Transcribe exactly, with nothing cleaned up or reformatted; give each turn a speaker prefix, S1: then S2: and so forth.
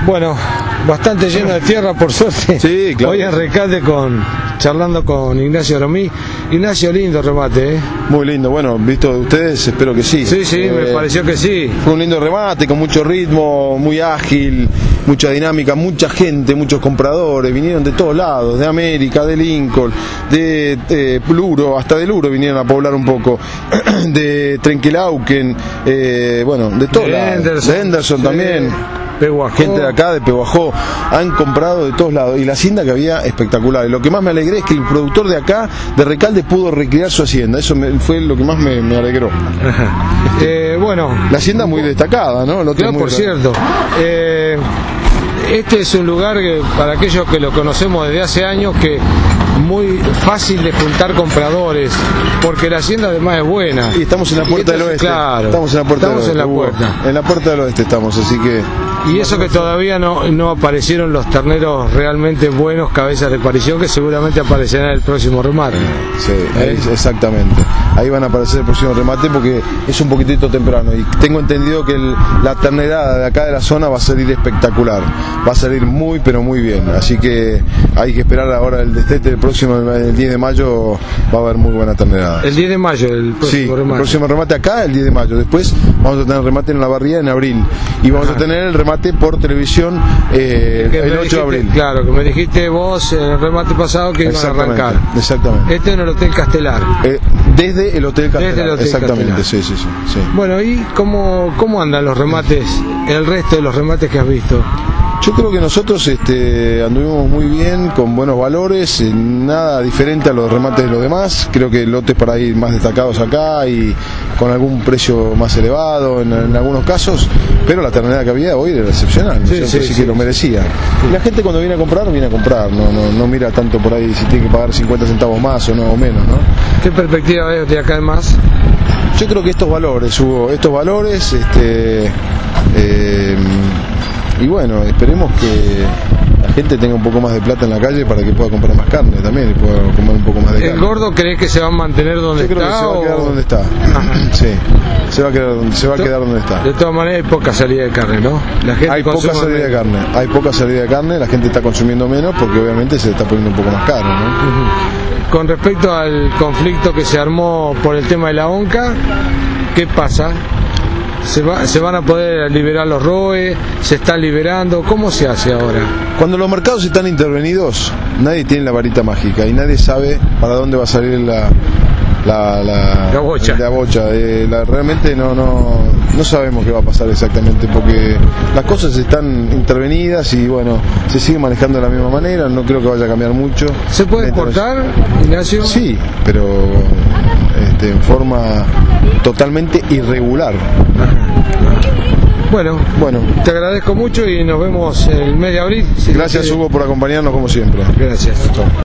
S1: Bueno, bastante lleno de tierra, por suerte.
S2: Sí, claro.
S1: Hoy en Recalde con, charlando con Ignacio Aromí. Ignacio, lindo remate, ¿eh?
S2: Muy lindo, bueno, visto de ustedes, espero que sí.
S1: Sí, sí, eh, me pareció que sí.
S2: Fue un lindo remate, con mucho ritmo, muy ágil, mucha dinámica, mucha gente, muchos compradores, vinieron de todos lados, de América, de Lincoln, de, de Luro, hasta de Luro vinieron a poblar un poco, de Trenquelauquen, eh, bueno, de todos lados,
S1: Henderson,
S2: de Henderson
S1: sí.
S2: También.
S1: Pehuajó.
S2: Gente de acá, de Pehuajó, han comprado de todos lados y la hacienda que había espectacular. Y lo que más me alegré es que el productor de acá, de Recalde, pudo recrear su hacienda. Eso me, fue lo que más me, me alegró.
S1: eh, bueno,
S2: la hacienda muy destacada, ¿no? El otro
S1: claro,
S2: muy
S1: por cierto. Eh, este es un lugar que, para aquellos que lo conocemos desde hace años, que muy fácil de juntar compradores, porque la hacienda además es buena.
S2: Y estamos en la puerta del oeste.
S1: Claro,
S2: estamos en la puerta
S1: estamos
S2: del oeste.
S1: en la puerta.
S2: En la puerta del oeste estamos, así que.
S1: Y eso que todavía no, no aparecieron los terneros realmente buenos, cabezas de parición, que seguramente aparecerán en el próximo remate.
S2: Sí,
S1: ¿Eh?
S2: es, exactamente. Ahí van a aparecer el próximo remate porque es un poquitito temprano. Y tengo entendido que el, la ternerada de acá de la zona va a salir espectacular. Va a salir muy, pero muy bien. Así que hay que esperar ahora el destete del próximo, el diez de mayo, va a haber muy buena ternerada.
S1: El diez de mayo, el próximo
S2: sí,
S1: remate.
S2: El próximo remate acá, el diez de mayo. Después vamos a tener remate en la barría en abril. Y vamos Ajá. a tener el remate por televisión eh, el ocho de abril.
S1: Claro, que me dijiste vos en el remate pasado que iban a arrancar.
S2: Exactamente.
S1: Este en el Hotel Castelar.
S2: Eh, desde el Hotel Castelar.
S1: Desde el Hotel
S2: exactamente,
S1: Castelar.
S2: Sí, sí, sí, sí.
S1: Bueno, ¿y cómo, cómo andan los remates, el resto de los remates que has visto?
S2: Yo creo que nosotros este, anduvimos muy bien, con buenos valores, eh, nada diferente a los remates de los demás. Creo que lotes para ir más destacados acá y con algún precio más elevado en, en algunos casos, pero la ternera que había hoy era excepcional,
S1: sí,
S2: ¿no?
S1: sí,
S2: sí, sí
S1: sí.
S2: que lo merecía. Y la gente cuando viene a comprar, viene a comprar, no, no, no mira tanto por ahí si tiene que pagar cincuenta centavos más o no o menos, ¿no?
S1: ¿Qué perspectiva ves de acá en más?
S2: Yo creo que estos valores, Hugo, estos valores, este... Eh, y bueno, esperemos que la gente tenga un poco más de plata en la calle para que pueda comprar más carne también y pueda comer un poco más de carne.
S1: ¿El gordo crees que se va a mantener donde
S2: Yo creo
S1: está?
S2: que se va a quedar
S1: o...
S2: donde está. Sí, se va a quedar, se va a quedar donde está.
S1: De todas maneras hay poca salida de carne, ¿no? La gente
S2: hay poca salida menos. de carne, hay poca salida de carne, la gente está consumiendo menos porque obviamente se le está poniendo un poco más caro, ¿no?
S1: Uh-huh. Con respecto al conflicto que se armó por el tema de la onca, ¿qué pasa? ¿Se, va, ¿Se van a poder liberar los R O E? ¿Se está liberando? ¿Cómo se hace ahora?
S2: Cuando los mercados están intervenidos, nadie tiene la varita mágica y nadie sabe para dónde va a salir la la, la,
S1: la bocha.
S2: La bocha. Eh, la, realmente no, no, no sabemos qué va a pasar exactamente porque las cosas están intervenidas y bueno, se sigue manejando de la misma manera, no creo que vaya a cambiar mucho.
S1: ¿Se puede exportar, Ignacio?
S2: Sí, pero este, en forma totalmente irregular.
S1: Bueno, bueno, te agradezco mucho y nos vemos el mes de abril.
S2: Si Gracias, Hugo, por acompañarnos como siempre.
S1: Gracias.
S2: Chau.